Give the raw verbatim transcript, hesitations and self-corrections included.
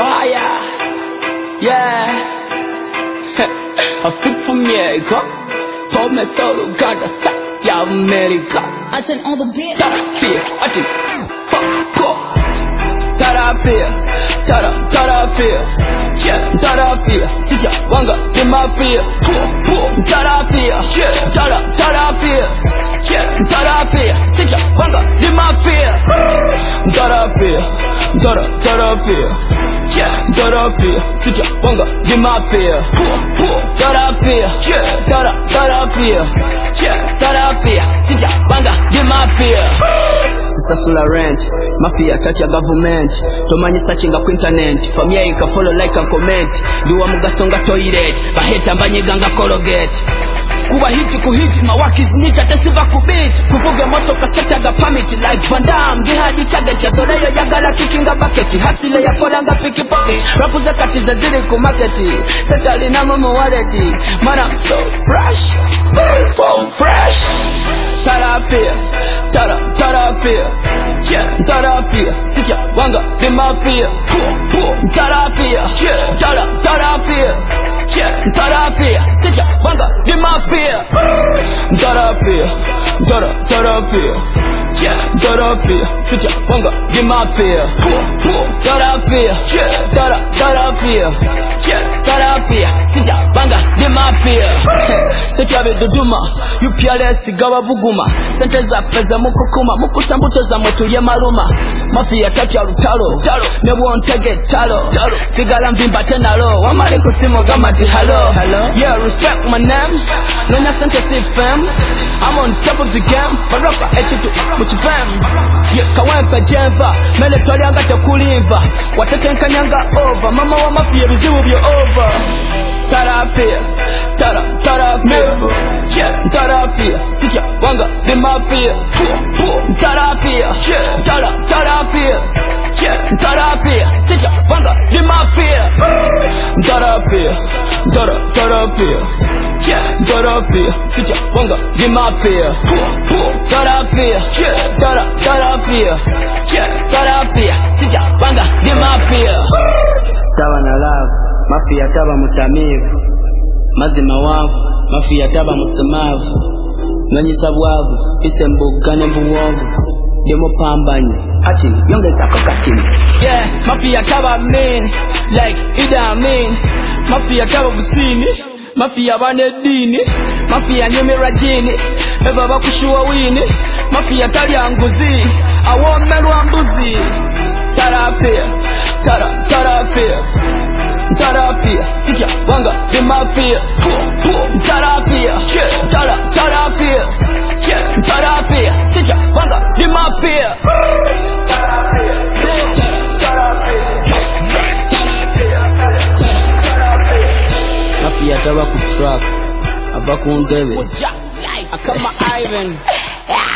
Fire, yeah. A fit from America. Hold me solo, gotta stop. Yeah, America. I turn on the beat. Tada fear, I think. Fuck, go. Tada fear, tada, tada fear. Yeah, tada fear. Sija, wanga, in my fear. Tada fear, yeah, tada, tada fear. Yeah, tada fear. Sija, wanga, in my fear. Tada fear, tada, tada fear. Yeah, tada fear. Sija, wanga, in my fear. Tada fear, yeah, tada, tada fear. Yeah, tada fear. Sija, wanga, in my fear. Sisa sula rent, mafia touch ya government. Tomanyi searching ku internet, famia ika follow like and comment. Duwa mugasonga toilet, baheta mbanyega nga colgate. Kuba hiti kuhiti mawaki zinika tesiva kubit. Kuvuga moto kaseta ga permit like Van Damme. Jihadi target ya soda yo yagala kikinga bucket. Hasile ya kola nga piki pocket. Rapu za katiza zili ku market. Setali na momo wallet. Man I'm so fresh, so so fresh. Tada fear, tada, tada fear. Yeah, tada fear. Sija, wanga, in my fear. Tada fear, yeah, tada, tada fear. Yeah, tada fear. Sija, wanga, in my fear. Tada fear, tada, tada fear. Yeah, tada fear. Sija, wanga, in my fear. Tada fear, yeah, tada, tada fear. Yeah, tada fear. Sija, wanga, in my fear. Sija be duduma, you peerless gawa bugu. Sente za peza mukukuma mukutambuto za moto ye maluma. Mafia tatu ya lutalo ne wontege talo. Sigala mbimba tena lo wamale kusimo gama ti hello. Yeah, respect my name. Nanya sente si fam. I'm on top of the game. Barapa echitu muchi fam. Yeah, kawempe jemba mele toli anga tekulimba. Watete nkanyanga over. Mama wa mafia bizibu byo over. Tada fear, tada, tada fear. Yeah, tada fear. Sija, wanga, in my fear. Tada fear, yeah, tada, tada fear. Yeah, tada fear. Sija, wanga, in my fear. Tada fear, tada, tada fear. Yeah, tada fear. Sija, wanga, in my fear. Tada fear, yeah, tada, tada fear. Yeah, tada fear. Sija, wanga, in my fear. Tawa na love. Mafia taba mutamivu, mazima wavu. Mafia taba musemavu, nanyisa bwavu. Ise mbugane mbuwovu, demo pambanyi ati yongeza kokatini. Yeah, mafia taba mean, like ida mean. Mafia taba busini, mafia bane dini. Mafia nyemera jini, eba bakushuwa wini. Mafia tali anguzi, awomelwa mbuzi. Tada fear, tada, tada fear. Tada fear, sija, wanga, in my fear. Tada fear, yeah, tada, tada fear. Yeah, tada fear, sija, wanga, in my fear. Tada fear, tada fear. Tada fear. Mafia taba kutrack, abakundebe. I come my Ivan.